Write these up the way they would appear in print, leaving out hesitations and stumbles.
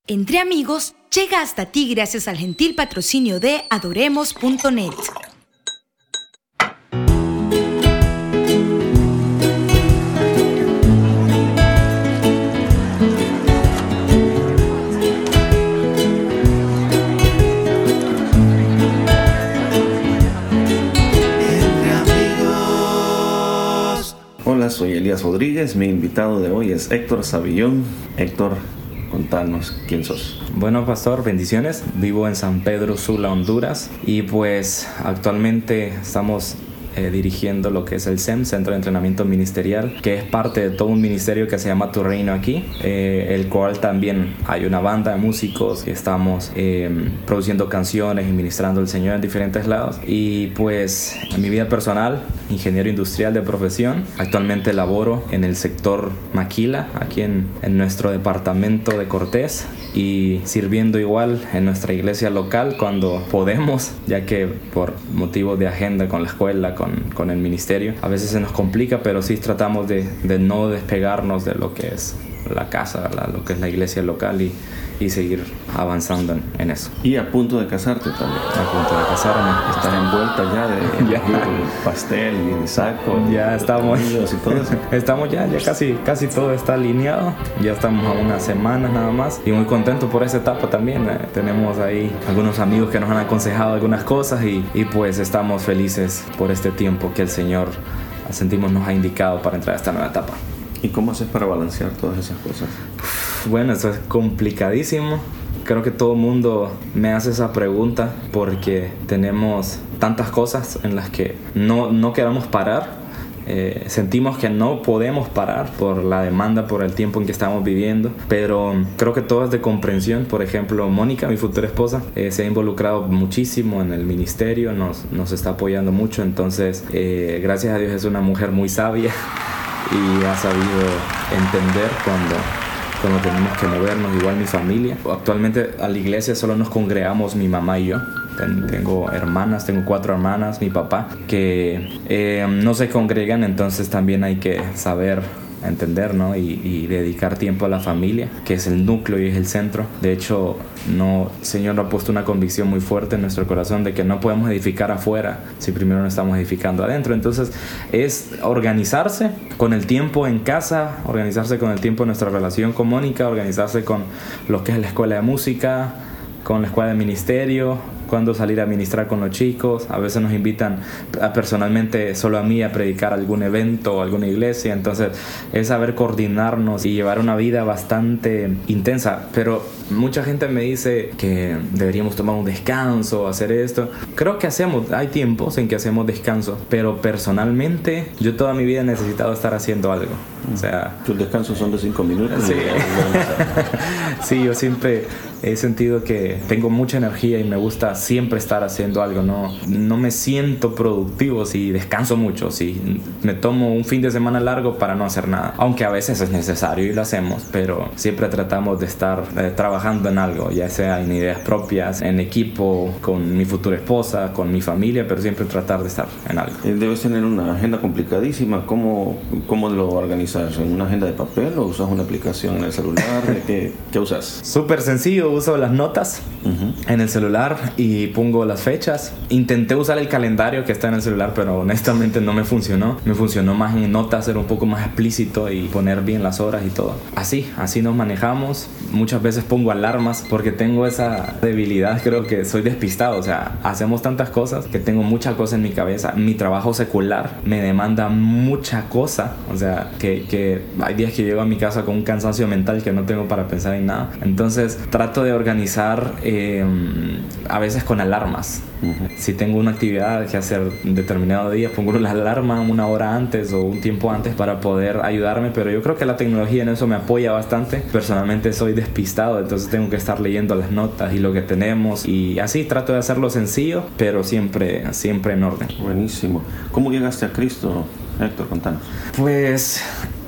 Entre Amigos llega hasta ti gracias al gentil patrocinio de Adoremos.net. Hola, soy Elías Rodríguez. Mi invitado de hoy es Héctor Savillón. Héctor, contanos quién sos. Bueno, pastor, bendiciones. Vivo en San Pedro Sula, Honduras, y pues actualmente estamos dirigiendo lo que es el CEM, Centro de Entrenamiento Ministerial, que es parte de todo un ministerio que se llama Tu Reino aquí, el cual también hay una banda de músicos que estamos produciendo canciones y ministrando al Señor en diferentes lados. Y pues en mi vida personal, ingeniero industrial de profesión, actualmente laboro en el sector maquila aquí en nuestro departamento de Cortés, y sirviendo igual en nuestra iglesia local cuando podemos, ya que por motivos de agenda con la escuela, con el ministerio, a veces se nos complica, pero sí tratamos de no despegarnos de lo que es la casa, lo que es la iglesia local, y seguir avanzando en eso. Y a punto de casarte también. A punto de casarme. Estás envuelta ya de ya. pastel y de saco. Ya estamos. Y todo eso. Estamos ya casi todo está alineado. Ya estamos a unas semanas nada más. Y muy contento por esa etapa también. Tenemos ahí algunos amigos que nos han aconsejado algunas cosas y pues estamos felices por este tiempo que el Señor sentimos nos ha indicado para entrar a esta nueva etapa. ¿Y cómo haces para balancear todas esas cosas? Bueno, eso es complicadísimo. Creo que todo el mundo me hace esa pregunta porque tenemos tantas cosas en las que no queremos parar. Sentimos que no podemos parar por la demanda, por el tiempo en que estamos viviendo, pero creo que todo es de comprensión. Por ejemplo, Mónica, mi futura esposa, se ha involucrado muchísimo en el ministerio, nos está apoyando mucho. Entonces, gracias a Dios es una mujer muy sabia y ha sabido entender cuando tenemos que movernos. Igual mi familia. Actualmente a la iglesia solo nos congregamos mi mamá y yo. Tengo 4 hermanas, mi papá, que no se congregan, entonces también hay que saber entender, ¿no? Y dedicar tiempo a la familia, que es el núcleo y es el centro. De hecho, el Señor ha puesto una convicción muy fuerte en nuestro corazón de que no podemos edificar afuera si primero no estamos edificando adentro. Entonces es organizarse con el tiempo en casa, organizarse con el tiempo en nuestra relación con Mónica, organizarse con lo que es la escuela de música, con la escuela de ministerio, cuando salir a ministrar con los chicos. A veces nos invitan personalmente solo a mí a predicar algún evento o alguna iglesia. Entonces es saber coordinarnos y llevar una vida bastante intensa. Pero mucha gente me dice que deberíamos tomar un descanso, hacer esto. Creo que hay tiempos en que hacemos descanso, pero personalmente yo toda mi vida he necesitado estar haciendo algo. O sea, ¿tus descansos son de 5 minutos? Sí. Sí, yo siempre he sentido que tengo mucha energía y me gusta siempre estar haciendo algo. No me siento productivo si descanso mucho, si me tomo un fin de semana largo para no hacer nada, aunque a veces es necesario y lo hacemos, pero siempre tratamos de estar trabajando en algo, ya sea en ideas propias, en equipo, con mi futura esposa, con mi familia, pero siempre tratar de estar en algo. Debes tener una agenda complicadísima. ¿Cómo lo organizas? ¿En una agenda de papel o usas una aplicación en el celular? ¿Qué usas? Súper sencillo, uso las notas en el celular y pongo las fechas. Intenté usar el calendario que está en el celular, pero honestamente no me funcionó. Me funcionó más en notas, ser un poco más explícito y poner bien las horas y todo. Así nos manejamos. Muchas veces pongo alarmas porque tengo esa debilidad, creo que soy despistado. O sea, hacemos tantas cosas que tengo muchas cosas en mi cabeza. Mi trabajo secular me demanda mucha cosa. O sea, que hay días que llego a mi casa con un cansancio mental que no tengo para pensar en nada. Entonces trato de organizar a veces con alarmas. Si tengo una actividad que hacer determinado día, pongo la alarma una hora antes o un tiempo antes para poder ayudarme. Pero yo creo que la tecnología en eso me apoya bastante. Personalmente soy despistado, entonces tengo que estar leyendo las notas y lo que tenemos, y así trato de hacerlo sencillo, pero siempre en orden. Buenísimo. ¿Cómo llegaste a Cristo, Héctor? Contanos. Pues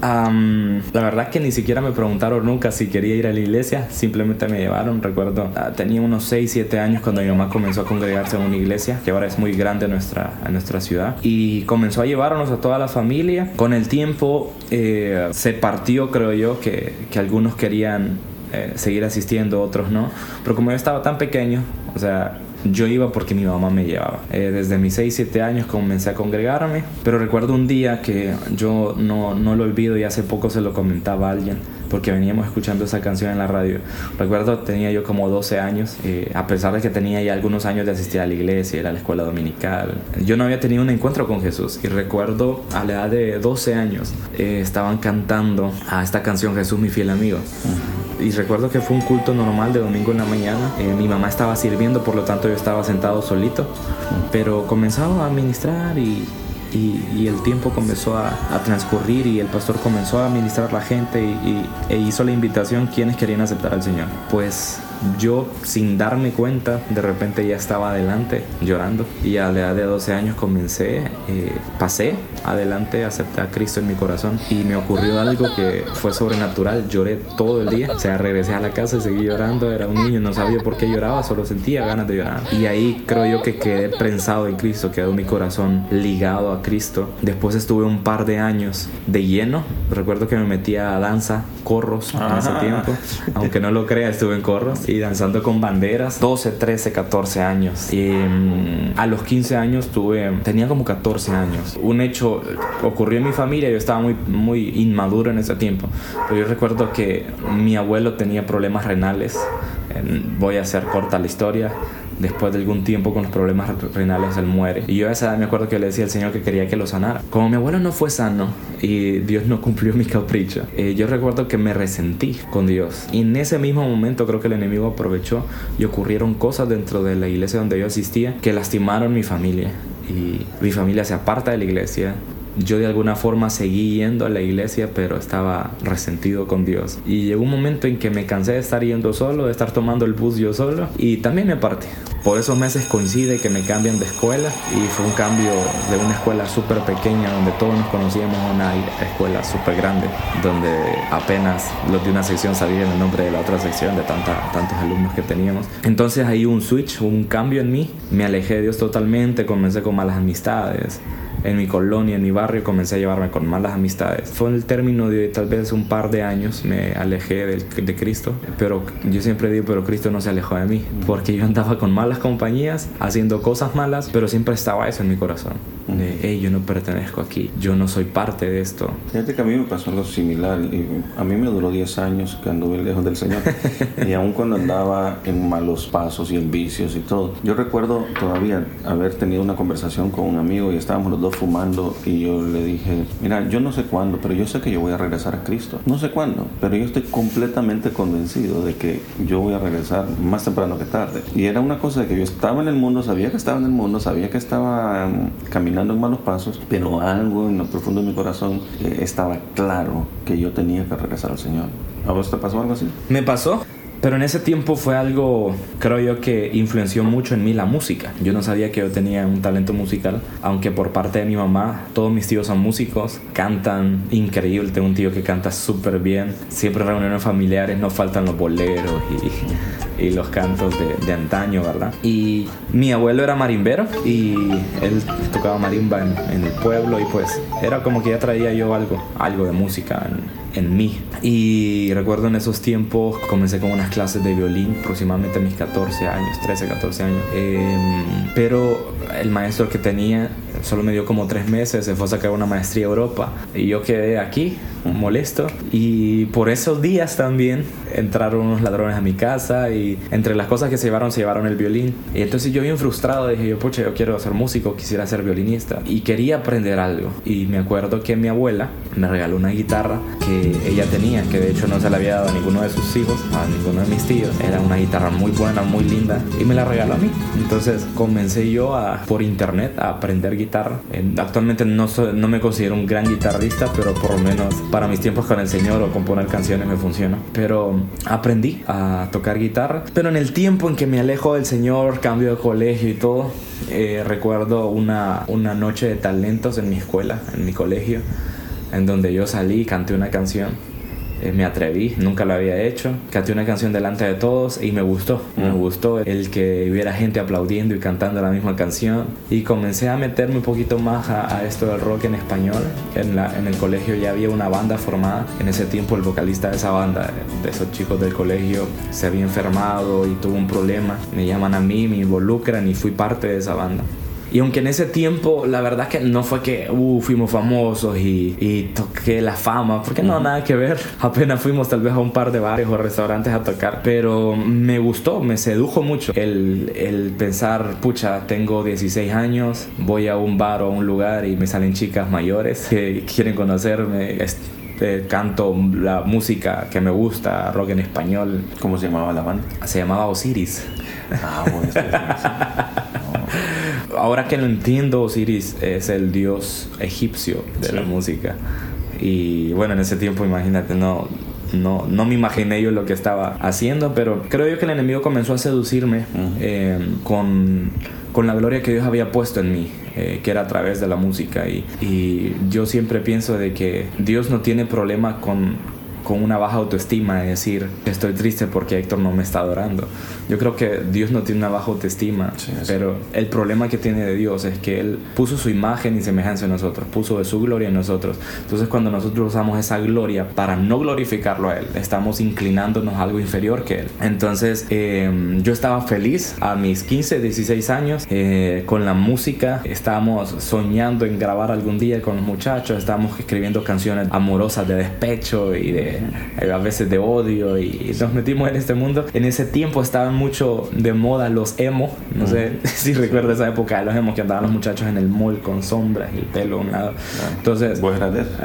la verdad que ni siquiera me preguntaron nunca si quería ir a la iglesia, simplemente me llevaron. Recuerdo, tenía unos 6, 7 años cuando mi mamá comenzó a congregarse en una iglesia que ahora es muy grande en nuestra ciudad, y comenzó a llevarnos a toda la familia. Con el tiempo se partió, creo yo, que algunos querían seguir asistiendo, otros no. Pero como yo estaba tan pequeño, o sea, yo iba porque mi mamá me llevaba. Desde mis 6, 7 años comencé a congregarme, pero recuerdo un día que yo no lo olvido, y hace poco se lo comentaba a alguien, porque veníamos escuchando esa canción en la radio. Recuerdo, tenía yo como 12 años, a pesar de que tenía ya algunos años de asistir a la iglesia, ir a la escuela dominical. Yo no había tenido un encuentro con Jesús, y recuerdo a la edad de 12 años estaban cantando a esta canción, Jesús mi fiel amigo. Y recuerdo que fue un culto normal de domingo en la mañana. Mi mamá estaba sirviendo, por lo tanto yo estaba sentado solito, pero comenzaba a ministrar y el tiempo comenzó a transcurrir, y el pastor comenzó a ministrar a la gente e hizo la invitación quienes querían aceptar al Señor. Pues yo, sin darme cuenta, de repente ya estaba adelante llorando, y a la edad de 12 años pasé adelante, acepté a Cristo en mi corazón, y me ocurrió algo que fue sobrenatural. Lloré todo el día, o sea, regresé a la casa y seguí llorando. Era un niño, no sabía por qué lloraba, solo sentía ganas de llorar, y ahí creo yo que quedé prensado en Cristo, quedó mi corazón ligado a Cristo. Después estuve un par de años de lleno. Recuerdo que me metía a danza, corros en ese tiempo, aunque no lo crea, estuve en corros y danzando con banderas. 12, 13, 14 años. Y a los 15 años tenía como 14 años. Un hecho ocurrió en mi familia. Yo estaba muy inmaduro en ese tiempo, pero yo recuerdo que mi abuelo tenía problemas renales. Voy a hacer corta la historia. Después de algún tiempo con los problemas renales, él muere. Y yo a esa edad me acuerdo que le decía al Señor que quería que lo sanara. Como mi abuelo no fue sano y Dios no cumplió mi capricho, yo recuerdo que me resentí con Dios. Y en ese mismo momento creo que el enemigo aprovechó, y ocurrieron cosas dentro de la iglesia donde yo asistía que lastimaron mi familia. Y mi familia se aparta de la iglesia. Yo de alguna forma seguí yendo a la iglesia, pero estaba resentido con Dios. Y llegó un momento en que me cansé de estar yendo solo, de estar tomando el bus yo solo, y también me aparté. Por esos meses coincide que me cambian de escuela, y fue un cambio de una escuela súper pequeña donde todos nos conocíamos a una escuela súper grande, donde apenas los de una sección sabían el nombre de la otra sección, de tantos alumnos que teníamos. Entonces ahí un switch, un cambio en mí. Me alejé de Dios totalmente, comencé con malas amistades. En mi colonia, en mi barrio, comencé a llevarme con malas amistades. Fue en el término de tal vez un par de años me alejé de Cristo. Pero yo siempre digo, pero Cristo no se alejó de mí, porque yo andaba con malas compañías, haciendo cosas malas, pero siempre estaba eso en mi corazón. Hey, yo no pertenezco aquí, yo no soy parte de esto. Fíjate que a mí me pasó algo similar. Y a mí me duró 10 años que anduve lejos del Señor. Y aun cuando andaba en malos pasos y en vicios y todo, yo recuerdo todavía haber tenido una conversación con un amigo, y estábamos los dos fumando, y yo le dije, mira, yo no sé cuándo, pero yo sé que yo voy a regresar a Cristo. No sé cuándo, pero yo estoy completamente convencido de que yo voy a regresar más temprano que tarde. Y era una cosa de que yo estaba en el mundo, sabía que estaba en el mundo, sabía que estaba caminando en malos pasos, pero algo en lo profundo de mi corazón estaba claro que yo tenía que regresar al Señor. ¿A vos te pasó algo así? Me pasó. Pero en ese tiempo fue algo, creo yo, que influenció mucho en mí la música. Yo no sabía que yo tenía un talento musical, aunque por parte de mi mamá, todos mis tíos son músicos, cantan increíble. Tengo un tío que canta súper bien. Siempre en reuniones familiares no faltan los boleros y los cantos de antaño, ¿verdad? Y mi abuelo era marimbero, y él tocaba marimba en el pueblo, y pues era como que ya traía yo algo de música en mí. Y recuerdo en esos tiempos comencé con unas clases de violín, aproximadamente a mis 14 años, 13, 14 años. Pero el maestro que tenía solo me dio como 3 meses, se fue a sacar una maestría a Europa, y yo quedé aquí molesto. Y por esos días también entraron unos ladrones a mi casa, y entre las cosas que se llevaron el violín. Y entonces yo bien frustrado dije, pucha, yo quiero ser músico, quisiera ser violinista, y quería aprender algo. Y me acuerdo que mi abuela me regaló una guitarra que ella tenía, que de hecho no se la había dado a ninguno de sus hijos, a ninguno de mis tíos. Era una guitarra muy buena, muy linda, y me la regaló a mí. Entonces comencé yo por internet a aprender guitarra. Actualmente no me considero un gran guitarrista, pero por lo menos para mis tiempos con el Señor o componer canciones me funciona. Pero aprendí a tocar guitarra. Pero en el tiempo en que me alejo del Señor, cambio de colegio y todo, recuerdo una noche de talentos en mi escuela, en mi colegio, en donde yo salí y canté una canción. me atreví, nunca lo había hecho. Canté una canción delante de todos y me gustó. Me gustó el que hubiera gente aplaudiendo y cantando la misma canción. Y comencé a meterme un poquito más a esto del rock en español. En el colegio ya había una banda formada. En ese tiempo el vocalista de esa banda, de esos chicos del colegio, se había enfermado y tuvo un problema. Me llaman a mí, me involucran y fui parte de esa banda. Y aunque en ese tiempo la verdad que no fue que fuimos famosos y toqué la fama, porque no, nada que ver. Apenas fuimos tal vez a un par de bares o restaurantes a tocar, pero me gustó, me sedujo mucho el pensar, pucha, tengo 16 años, voy a un bar o a un lugar y me salen chicas mayores que quieren conocerme. Canto la música que me gusta, rock en español. ¿Cómo se llamaba la banda? Se llamaba Osiris. Bueno, Ahora que lo entiendo, Osiris es el dios egipcio de la música. Y bueno, en ese tiempo, imagínate, no me imaginé yo lo que estaba haciendo, pero creo yo que el enemigo comenzó a seducirme con la gloria que Dios había puesto en mí, que era a través de la música. Y yo siempre pienso de que Dios no tiene problema con una baja autoestima, de decir, estoy triste porque Héctor no me está adorando. Yo creo que Dios no tiene una baja autoestima, pero el problema que tiene de Dios es que Él puso su imagen y semejanza en nosotros, puso de su gloria en nosotros. Entonces cuando nosotros usamos esa gloria para no glorificarlo a Él, estamos inclinándonos a algo inferior que Él. Entonces yo estaba feliz a mis 15, 16 años con la música. Estábamos soñando en grabar algún día con los muchachos, estábamos escribiendo canciones amorosas de despecho y a veces de odio, y nos metimos en este mundo. En ese tiempo estaban mucho de moda los emo. No sé si recuerdas esa época de los emos, que andaban los muchachos en el mall con sombras y el pelo a un lado. Entonces, ¿vos eras de eso?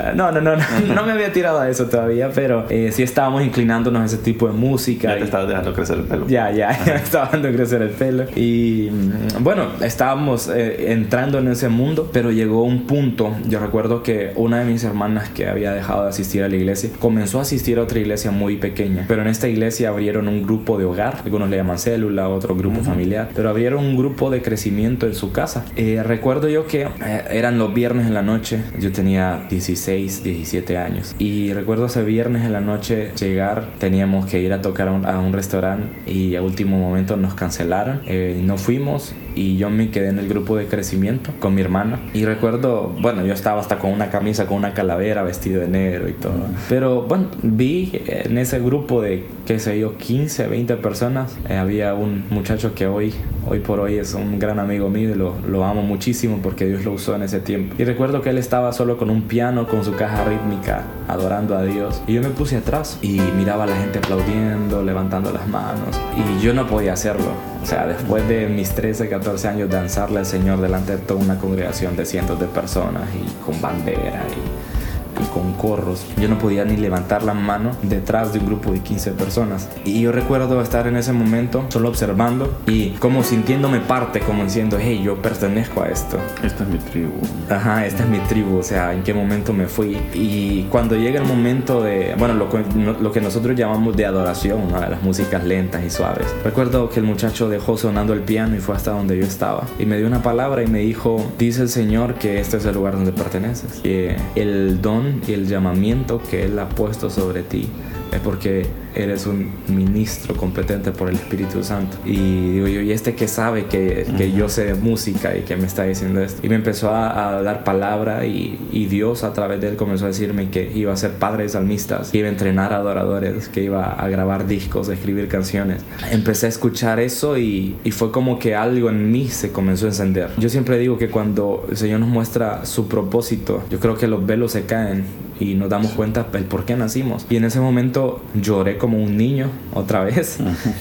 No me había tirado a eso todavía, pero sí estábamos inclinándonos a ese tipo de música. Ya te estabas dejando crecer el pelo. Ya estaba dejando crecer el pelo. Y bueno, estábamos entrando en ese mundo, pero llegó un punto. Yo recuerdo que una de mis hermanas, que había dejado de asistir a la iglesia, comenzó a asistir a otra iglesia muy pequeña, pero en esta iglesia abrieron un grupo de hogar. Algunos le llaman célula, otro grupo familiar, pero abrieron un grupo de crecimiento en su casa. Recuerdo yo que eran los viernes en la noche. Yo tenía 16, 17 años, y recuerdo ese viernes en la noche llegar. Teníamos que ir a tocar a un restaurante y a último momento nos cancelaron. No fuimos y yo me quedé en el grupo de crecimiento con mi hermana. Y recuerdo, bueno, yo estaba hasta con una camisa con una calavera, vestido de negro y todo. Pero bueno, vi en ese grupo de, qué sé yo, 15, 20 personas, había un muchacho que hoy por hoy es un gran amigo mío y lo amo muchísimo porque Dios lo usó en ese tiempo. Y recuerdo que él estaba solo con un piano, con su caja rítmica, adorando a Dios. Y yo me puse atrás y miraba a la gente aplaudiendo, levantando las manos. Y yo no podía hacerlo. O sea, después de mis 13, 14 años, danzarle al Señor delante de toda una congregación de cientos de personas y con bandera y con corros, yo no podía ni levantar la mano detrás de un grupo de 15 personas. Y yo recuerdo estar en ese momento solo observando y como sintiéndome parte, como diciendo, hey, yo pertenezco a esto. Esta es mi tribu. Ajá, esta es mi tribu. O sea, ¿en qué momento me fui? Y cuando llega el momento de, bueno, lo que nosotros llamamos de adoración, ¿no? Las músicas lentas y suaves. Recuerdo que el muchacho dejó sonando el piano y fue hasta donde yo estaba. Y me dio una palabra y me dijo, dice el Señor que este es el lugar donde perteneces. Que el don y el llamamiento que Él ha puesto sobre ti es porque eres un ministro competente por el Espíritu Santo. Y digo yo, ¿y este que sabe que yo sé de música y que me está diciendo esto? Y me empezó a dar palabra y Dios a través de él comenzó a decirme que iba a ser padre de salmistas, que iba a entrenar adoradores, que iba a grabar discos, a escribir canciones. Empecé a escuchar eso y fue como que algo en mí se comenzó a encender. Yo siempre digo que cuando el Señor nos muestra su propósito, yo creo que los velos se caen y nos damos cuenta el por qué nacimos. Y en ese momento lloré como un niño otra vez.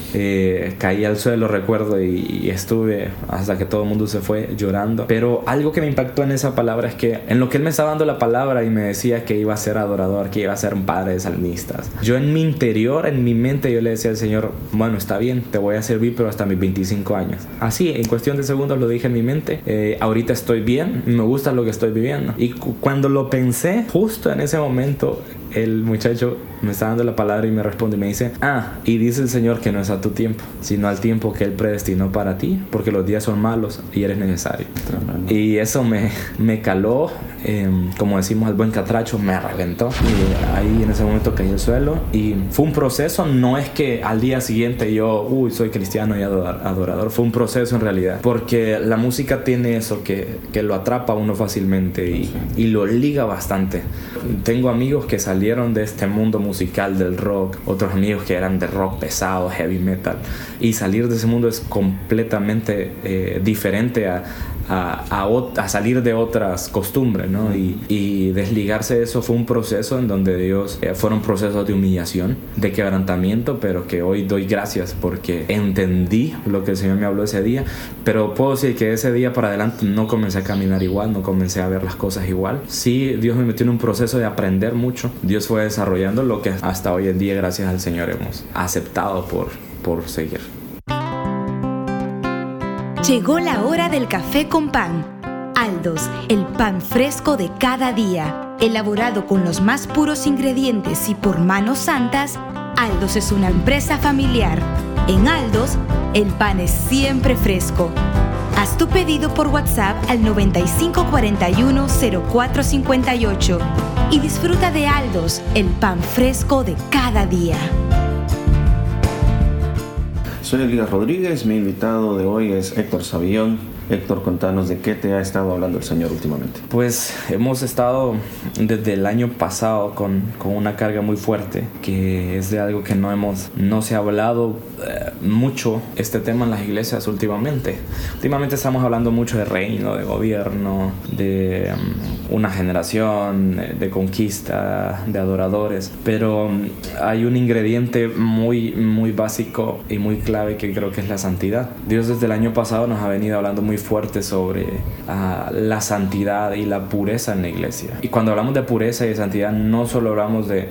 Caí al suelo, recuerdo, y estuve hasta que todo el mundo se fue llorando. Pero algo que me impactó en esa palabra es que en lo que él me estaba dando la palabra y me decía que iba a ser adorador, que iba a ser un padre de salmistas, yo en mi interior, en mi mente, yo le decía al Señor, bueno, está bien, te voy a servir, pero hasta mis 25 años. Así, en cuestión de segundos lo dije en mi mente. Ahorita estoy bien, me gusta lo que estoy viviendo. Y cuando lo pensé, justo en ese momento, el muchacho me está dando la palabra y me responde y me dice, y dice el Señor que no es a tu tiempo, sino al tiempo que Él predestinó para ti, porque los días son malos y eres necesario. Tremendo. Y eso me caló, como decimos al buen catracho, me reventó. Y ahí en ese momento caí al suelo y fue un proceso. No es que al día siguiente yo, soy cristiano y adorador. Fue un proceso en realidad, porque la música tiene eso que lo atrapa a uno fácilmente y lo liga bastante. Tengo amigos que salieron de este mundo musical del rock, otros amigos que eran de rock pesado, heavy metal, y salir de ese mundo es completamente diferente a salir de otras costumbres, ¿no? Y desligarse de eso fue un proceso en donde Dios fueron procesos de humillación, de quebrantamiento, pero que hoy doy gracias porque entendí lo que el Señor me habló ese día. Pero puedo decir que ese día para adelante no comencé a caminar igual, no comencé a ver las cosas igual. Sí, Dios me metió en un proceso de aprender mucho. Dios fue desarrollando lo que hasta hoy en día, gracias al Señor, hemos aceptado por seguir. Llegó la hora del café con pan. Aldos, el pan fresco de cada día. Elaborado con los más puros ingredientes y por manos santas, Aldos es una empresa familiar. En Aldos, el pan es siempre fresco. Haz tu pedido por WhatsApp al 9541-0458 y disfruta de Aldos, el pan fresco de cada día. Soy Elías Rodríguez, mi invitado de hoy es Héctor Savillón. Héctor, contanos de qué te ha estado hablando el Señor últimamente. Pues hemos estado desde el año pasado con una carga muy fuerte, que es de algo que no se ha hablado mucho este tema en las iglesias últimamente. Últimamente estamos hablando mucho de reino, de gobierno, de una generación, de conquista, de adoradores, pero hay un ingrediente muy, muy básico y muy clave que creo que es la santidad. Dios desde el año pasado nos ha venido hablando muy fuerte sobre la santidad y la pureza en la iglesia. Y cuando hablamos de pureza y de santidad, no solo hablamos de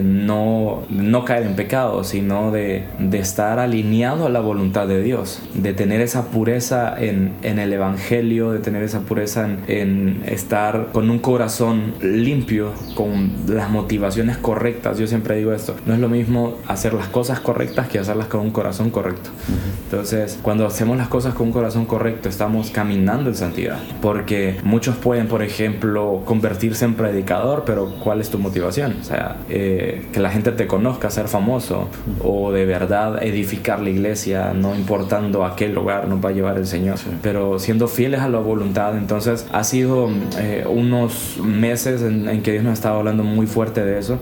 no caer en pecado, sino de estar alineado a la voluntad de Dios, de tener esa pureza en el evangelio, de tener esa pureza en estar con un corazón limpio, con las motivaciones correctas. Yo siempre digo esto, no es lo mismo hacer las cosas correctas que hacerlas con un corazón correcto. Entonces, cuando hacemos las cosas con un corazón correcto, estamos caminando en santidad, porque muchos pueden, por ejemplo, convertirse en predicador, pero ¿cuál es tu motivación? O sea, que la gente te conozca, ser famoso, o de verdad edificar la iglesia, no importando a qué lugar nos va a llevar el Señor, pero siendo fieles a la voluntad. Entonces ha sido unos meses en que Dios nos ha estado hablando muy fuerte de eso.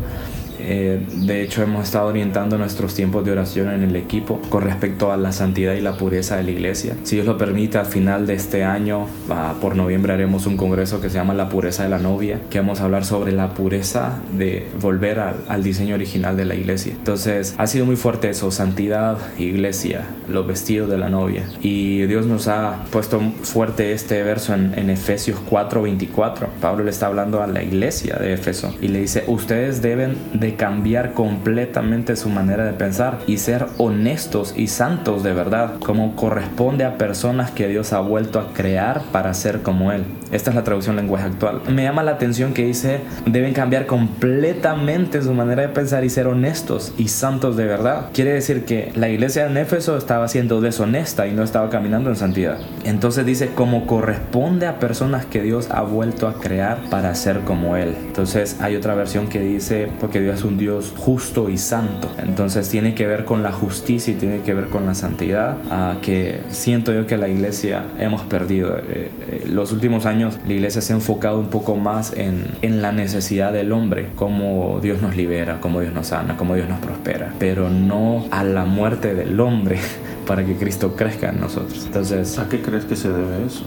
De hecho, hemos estado orientando nuestros tiempos de oración en el equipo con respecto a la santidad y la pureza de la iglesia. Si Dios lo permite, al final de este año, por noviembre, haremos un congreso que se llama La Pureza de la Novia, que vamos a hablar sobre la pureza de volver al diseño original de la iglesia. Entonces, ha sido muy fuerte eso: santidad, iglesia, los vestidos de la novia. Y Dios nos ha puesto fuerte este verso en Efesios 4:24. Pablo le está hablando a la iglesia de Éfeso y le dice: ustedes deben de cambiar completamente su manera de pensar y ser honestos y santos de verdad, como corresponde a personas que Dios ha vuelto a crear para ser como Él. Esta es la traducción lenguaje actual. Me llama la atención que dice: deben cambiar completamente su manera de pensar y ser honestos y santos de verdad. Quiere decir que la iglesia en Éfeso estaba siendo deshonesta y no estaba caminando en santidad. Entonces dice: como corresponde a personas que Dios ha vuelto a crear para ser como Él. Entonces hay otra versión que dice: porque Dios es un Dios justo y santo. Entonces tiene que ver con la justicia y tiene que ver con la santidad, que siento yo que la iglesia hemos perdido. Los últimos años la iglesia se ha enfocado un poco más en la necesidad del hombre, cómo Dios nos libera, cómo Dios nos sana, cómo Dios nos prospera, pero no a la muerte del hombre para que Cristo crezca en nosotros. Entonces, ¿a qué crees que se debe eso?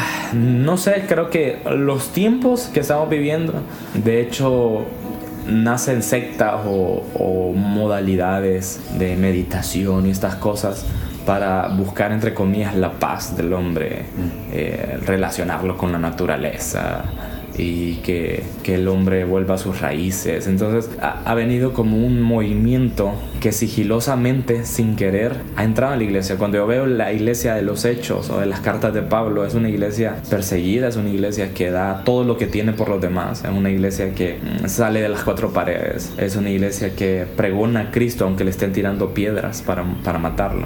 No sé, creo que los tiempos que estamos viviendo, de hecho, nacen sectas o modalidades de meditación y estas cosas para buscar, entre comillas, la paz del hombre, relacionarlo con la naturaleza y que el hombre vuelva a sus raíces. Entonces ha venido como un movimiento que sigilosamente, sin querer, ha entrado en la iglesia. Cuando yo veo la iglesia de los Hechos o de las cartas de Pablo, es una iglesia perseguida, es una iglesia que da todo lo que tiene por los demás, es una iglesia que sale de las cuatro paredes, es una iglesia que pregona a Cristo aunque le estén tirando piedras para matarlo.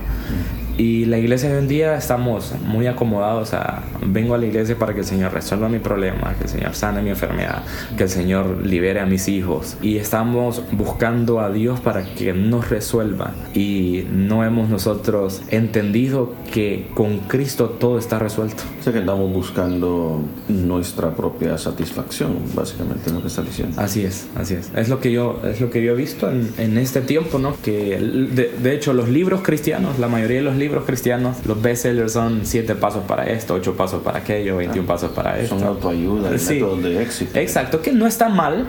Y la iglesia de hoy en día estamos muy acomodados vengo a la iglesia para que el Señor resuelva mi problema, que el Señor sane mi enfermedad, que el Señor libere a mis hijos, y estamos buscando a Dios para que nos resuelva, y no hemos nosotros entendido que con Cristo todo está resuelto. O sea que andamos buscando nuestra propia satisfacción, básicamente es lo que está diciendo. Así es. Es lo que yo he visto en este tiempo, ¿no? Que de hecho los libros cristianos, la mayoría de los libros cristianos, los bestsellers son 7 pasos para esto, 8 pasos para aquello, 21 pasos para esto. Son autoayuda, métodos de éxito. Exacto, que no está mal.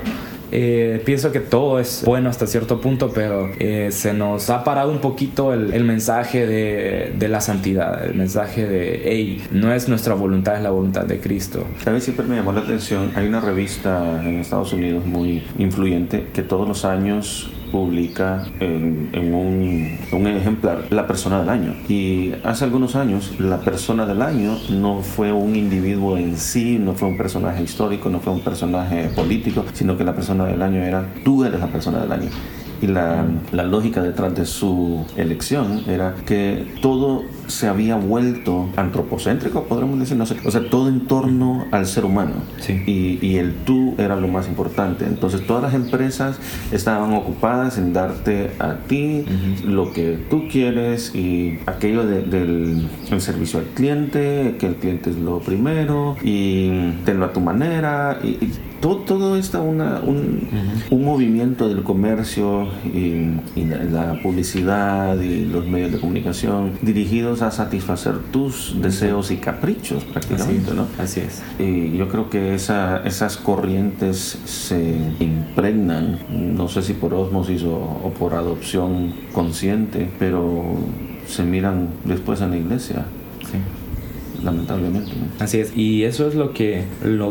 Pienso que todo es bueno hasta cierto punto, pero se nos ha parado un poquito el mensaje de la santidad, el mensaje de, hey, no es nuestra voluntad, es la voluntad de Cristo. ¿Sabes? Siempre me llamó la atención, hay una revista en Estados Unidos muy influyente que todos los años publica en un ejemplar la persona del año, y hace algunos años la persona del año no fue un individuo en sí, no fue un personaje histórico, no fue un personaje político, sino que la persona del año era tú eres la persona del año. Y la lógica detrás de su elección era que todo se había vuelto antropocéntrico, podríamos decir, no sé, o sea, todo en torno al ser humano. Sí. Y el tú era lo más importante. Entonces todas las empresas estaban ocupadas en darte a ti lo que tú quieres, y aquello del el servicio al cliente, que el cliente es lo primero y tenlo a tu manera, y todo está un movimiento del comercio y la publicidad y los medios de comunicación dirigidos a satisfacer tus deseos y caprichos prácticamente, ¿no? Así es. Y yo creo que esas corrientes se impregnan, no sé si por ósmosis o por adopción consciente, pero se miran después en la iglesia. Sí. Lamentablemente, ¿no? Así es, y eso es lo que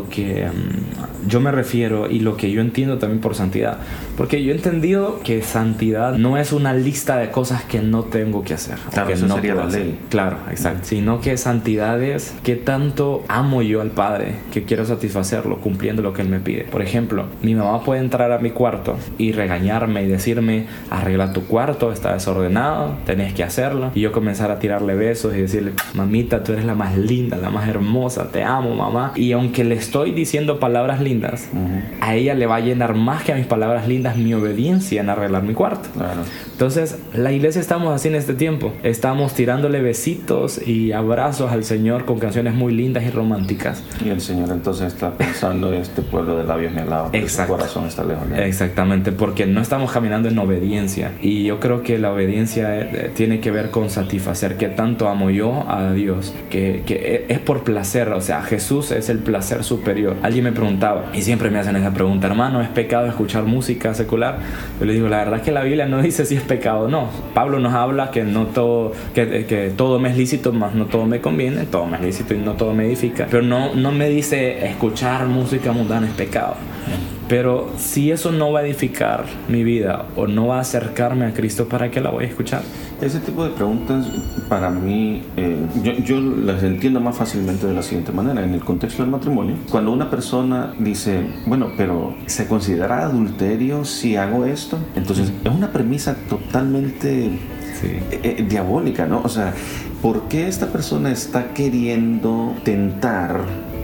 yo me refiero, y lo que yo entiendo también por santidad, porque yo he entendido que santidad no es una lista de cosas que no tengo que hacer, claro, que eso no sería puedo la hacer. ley. Claro, exacto. Sino que santidad es que tanto amo yo al Padre que quiero satisfacerlo cumpliendo lo que Él me pide. Por ejemplo, mi mamá puede entrar a mi cuarto y regañarme y decirme, arregla tu cuarto, está desordenado, tenés que hacerlo, y yo comenzar a tirarle besos y decirle, mamita, tú eres la más linda, la más hermosa, te amo, mamá. Y aunque le estoy diciendo palabras lindas, a ella le va a llenar más que a mis palabras lindas mi obediencia en arreglar mi cuarto. Claro. Entonces, la iglesia estamos así en este tiempo. Estamos tirándole besitos y abrazos al Señor con canciones muy lindas y románticas. Y el Señor entonces está pensando, este pueblo de labios me alaba, pero su corazón está lejos de él. Exactamente, porque no estamos caminando en obediencia. Y yo creo que la obediencia tiene que ver con satisfacer qué tanto amo yo a Dios, que es por placer. O sea, Jesús es el placer superior. Alguien me preguntaba, y siempre me hacen esa pregunta, hermano, ¿es pecado escuchar música secular? Yo le digo, la verdad es que la Biblia no dice si es pecado o no. Pablo nos habla que no todo, que todo me es lícito, mas no todo me conviene, todo me es lícito y no todo me edifica. Pero no me dice escuchar música mundana es pecado. Pero si eso no va a edificar mi vida o no va a acercarme a Cristo, ¿para qué la voy a escuchar? Ese tipo de preguntas para mí, yo las entiendo más fácilmente de la siguiente manera. En el contexto del matrimonio, cuando una persona dice, bueno, pero ¿se considera adulterio si hago esto? Entonces es una premisa totalmente diabólica, ¿no? O sea, ¿por qué esta persona está queriendo tentar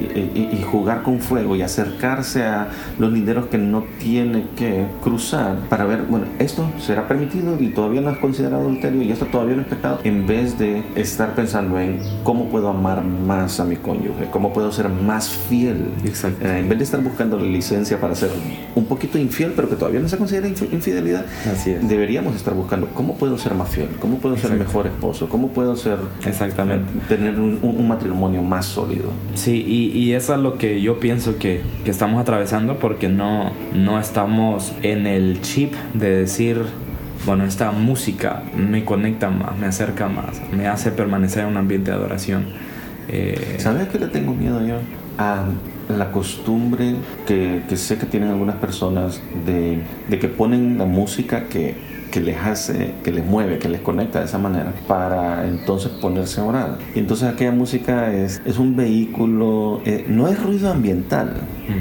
y jugar con fuego y acercarse a los linderos que no tiene que cruzar para ver, bueno, esto será permitido y todavía no es considerado adulterio y esto todavía no es pecado, en vez de estar pensando en cómo puedo amar más a mi cónyuge, cómo puedo ser más fiel? Exacto. En vez de estar buscando la licencia para ser un poquito infiel, pero que todavía no se considera infidelidad, así es. Deberíamos estar buscando cómo puedo ser más fiel, cómo puedo ser mejor esposo, cómo puedo ser, exactamente, tener un matrimonio más sólido. Sí, y eso es lo que yo pienso que estamos atravesando, porque no estamos en el chip de decir, bueno, esta música me conecta más, me acerca más, me hace permanecer en un ambiente de adoración. ¿Sabes a qué le tengo miedo yo? a la costumbre que sé que tienen algunas personas de que ponen la música que les hace, que les mueve, que les conecta de esa manera, para entonces ponerse a orar. Y entonces aquella música es un vehículo, no es ruido ambiental,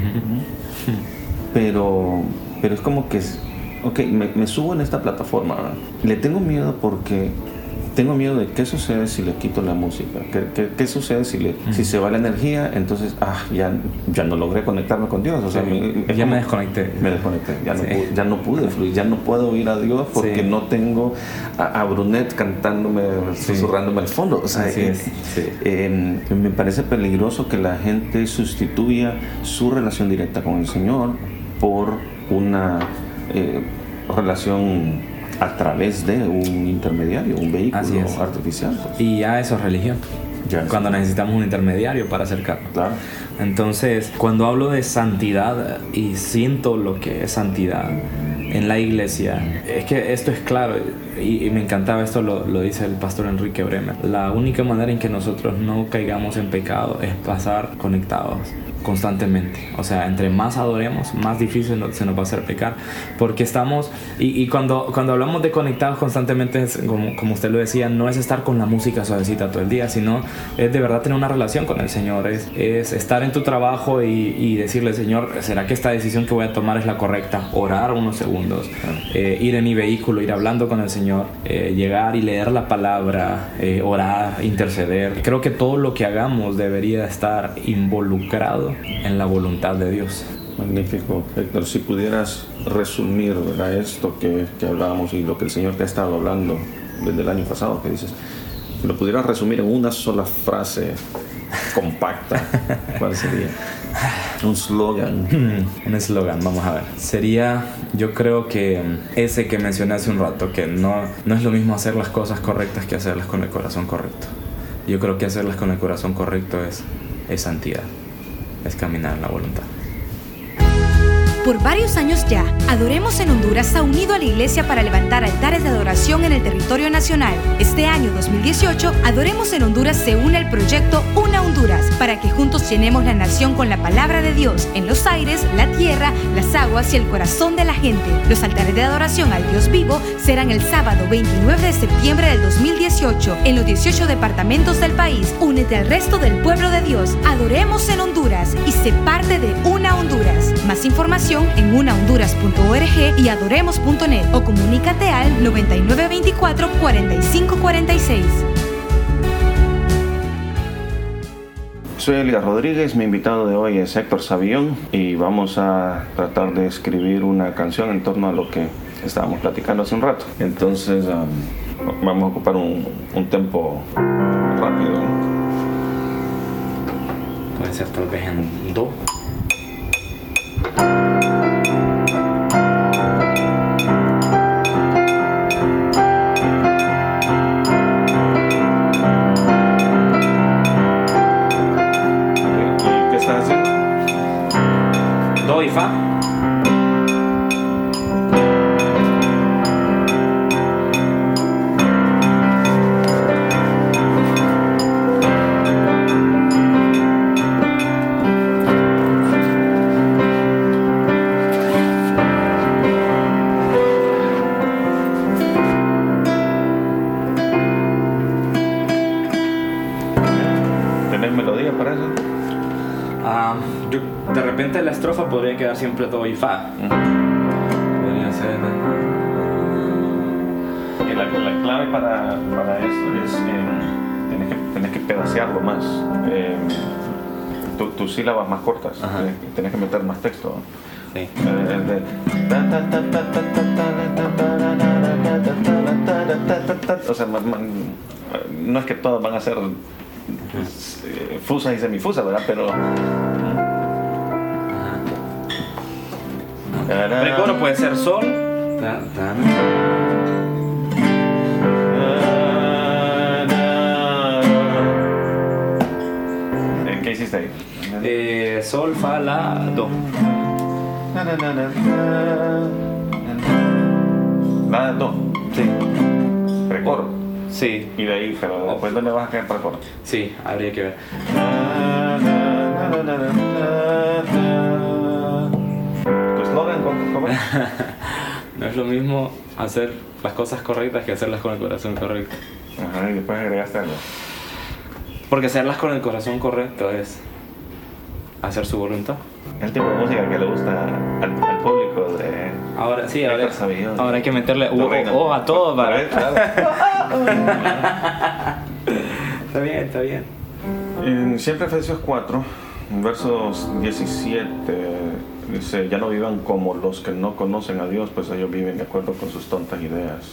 pero es como que, ok, me subo en esta plataforma, ¿verdad? Le tengo miedo porque tengo miedo de qué sucede si le quito la música, qué sucede si se va la energía, entonces ya no logré conectarme con Dios, o sea, me desconecté. Me desconecté, ya no pude fluir, ya no puedo oír a Dios porque no tengo a Brunet cantándome, susurrándome al fondo, o sea, me parece peligroso que la gente sustituya su relación directa con el Señor por una relación a través de un intermediario, un vehículo artificial. Pues. Y ya eso es religión. Cuando necesitamos un intermediario para acercarnos. Claro. Entonces, cuando hablo de santidad y siento lo que es santidad en la iglesia, es que esto es claro y me encantaba esto, lo dice el pastor Enrique Bremer. La única manera en que nosotros no caigamos en pecado es pasar conectados constantemente. O sea, entre más adoremos, más difícil se nos va a hacer pecar, porque estamos y cuando hablamos de conectados constantemente, como usted lo decía, no es estar con la música suavecita todo el día, sino es de verdad tener una relación con el Señor, es estar en tu trabajo y decirle: Señor, ¿será que esta decisión que voy a tomar es la correcta? Orar unos segundos, ir en mi vehículo, ir hablando con el Señor, llegar y leer la palabra, orar, interceder. Creo que todo lo que hagamos debería estar involucrado en la voluntad de Dios. Magnífico, Héctor. Si pudieras resumir, ¿verdad?, esto que hablábamos y lo que el Señor te ha estado hablando desde el año pasado, que dices, lo pudieras resumir en una sola frase compacta, ¿cuál sería? Un slogan. Un eslogan, vamos a ver. Sería, yo creo que ese que mencioné hace un rato, que no es lo mismo hacer las cosas correctas que hacerlas con el corazón correcto. Yo creo que hacerlas con el corazón correcto es santidad. Es caminar en la voluntad. Por varios años ya, Adoremos en Honduras ha unido a la iglesia para levantar altares de adoración en el territorio nacional. Este año 2018, Adoremos en Honduras se une al proyecto Una Honduras para que juntos llenemos la nación con la palabra de Dios en los aires, la tierra, las aguas y el corazón de la gente. Los altares de adoración al Dios vivo serán el sábado 29 de septiembre del 2018 en los 18 departamentos del país. Únete al resto del pueblo de Dios. Adoremos en Honduras y sé parte de Una Honduras. Más información en unahonduras.org y adoremos.net o comunícate al 9924-4546. Soy Elias Rodríguez, mi invitado de hoy es Héctor Savillón y vamos a tratar de escribir una canción en torno a lo que estábamos platicando hace un rato. Entonces vamos a ocupar un tempo rápido, ¿no? Puede ser tal vez en do. ¿Qué estás haciendo? Do y fa. De repente la estrofa podría quedar siempre do y fa. Podría ser. Y la clave para esto es tenés que pedacearlo más. Tus sílabas más cortas. Tenés que meter más texto. Sí. O sea, no es que todas van a ser fusas y semifusas, ¿verdad? Pero Precoro puede ser sol. ¿Qué hiciste ahí? Sol, fa, la, do. La, do. Sí. Precoro. Sí. Y de ahí, pero después ¿dónde vas a caer precoro? Sí, habría que ver. ¿Tu eslogan cómo es? No es lo mismo hacer las cosas correctas que hacerlas con el corazón correcto. Ajá, y después agregaste algo. Porque hacerlas con el corazón correcto es hacer su voluntad. El tipo de música que le gusta al público de... Ahora sí, Héctor ahora hay que meterle a todo para... Está bien. Siempre Efesios 4, versos 17, dice: ya no vivan como los que no conocen a Dios, pues ellos viven de acuerdo con sus tontas ideas.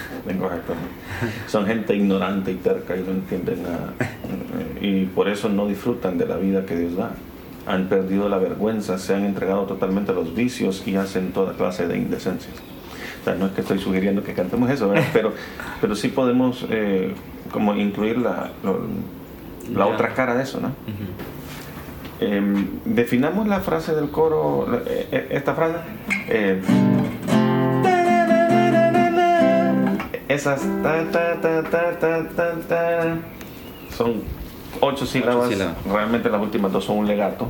Son gente ignorante y terca y no entienden nada. Y por eso no disfrutan de la vida que Dios da. Han perdido la vergüenza, se han entregado totalmente a los vicios y hacen toda clase de indecencias. O sea, no es que estoy sugiriendo que cantemos eso, ¿verdad? pero sí podemos como incluir la otra cara de eso, ¿no? Uh-huh. Definamos la frase del coro, esta frase. Esas son 8 sílabas. Realmente las últimas 2 son un legato.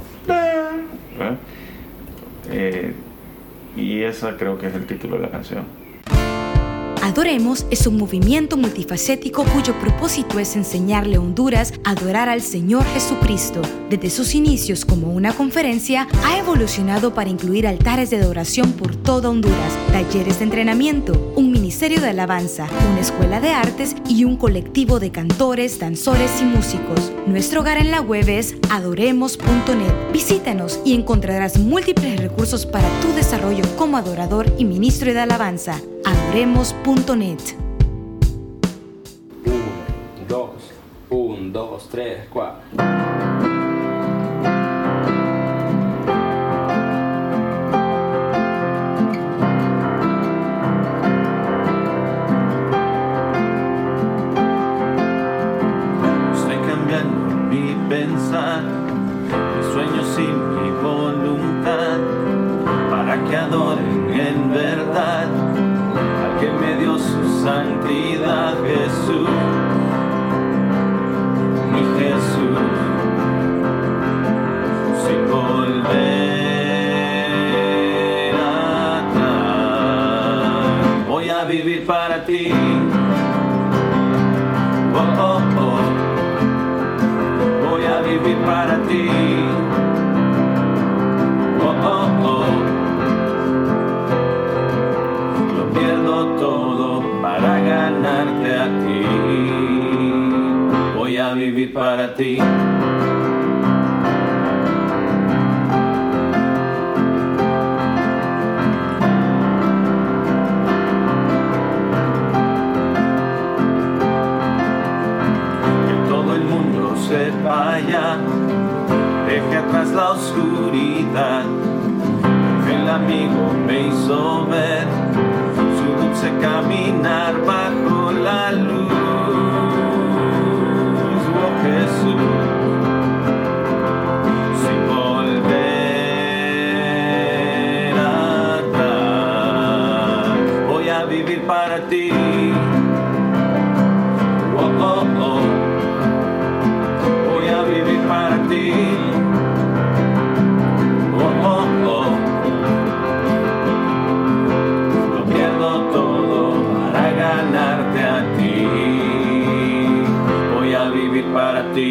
Y esa creo que es el título de la canción. Adoremos es un movimiento multifacético cuyo propósito es enseñarle a Honduras a adorar al Señor Jesucristo. Desde sus inicios como una conferencia, ha evolucionado para incluir altares de adoración por toda Honduras, talleres de entrenamiento, un ministerio de alabanza, una escuela de artes y un colectivo de cantores, danzores y músicos. Nuestro hogar en la web es adoremos.net. Visítanos y encontrarás múltiples recursos para tu desarrollo como adorador y ministro de alabanza. Adoremos.net. 1, 2, 3, 4. Estoy cambiando mi pensar, mis sueños y mi voluntad, para que adoren en verdad al que me dio su santidad, Jesús, mi Jesús, sin volver atrás. Voy a vivir para ti. Oh, oh, oh. Voy a vivir para ti. Oh, oh, oh. Lo pierdo todo para ganarte a ti. Voy a vivir para ti. Se vaya, deje atrás la oscuridad. El amigo me hizo ver su dulce caminar bajo la luz. Oh Jesús, sin volver atrás, voy a vivir para ti. Oh, oh, oh. Voy a vivir para ti. Oh, oh, oh. Lo pierdo todo para ganarte a ti. Voy a vivir para ti.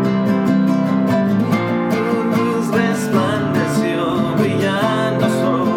Resplandeció brillando sobre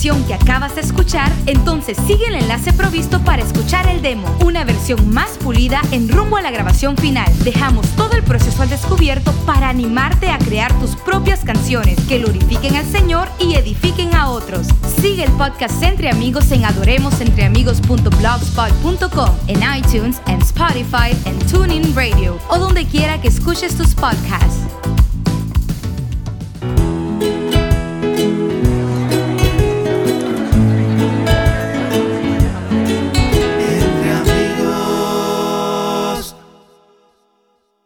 canción que acabas de escuchar, entonces sigue el enlace provisto para escuchar el demo, una versión más pulida en rumbo a la grabación final. Dejamos todo el proceso al descubierto para animarte a crear tus propias canciones que glorifiquen al Señor y edifiquen a otros. Sigue el podcast Entre Amigos en adoremosentreamigos.blogspot.com, en iTunes, en Spotify, en TuneIn Radio o donde quiera que escuches tus podcasts.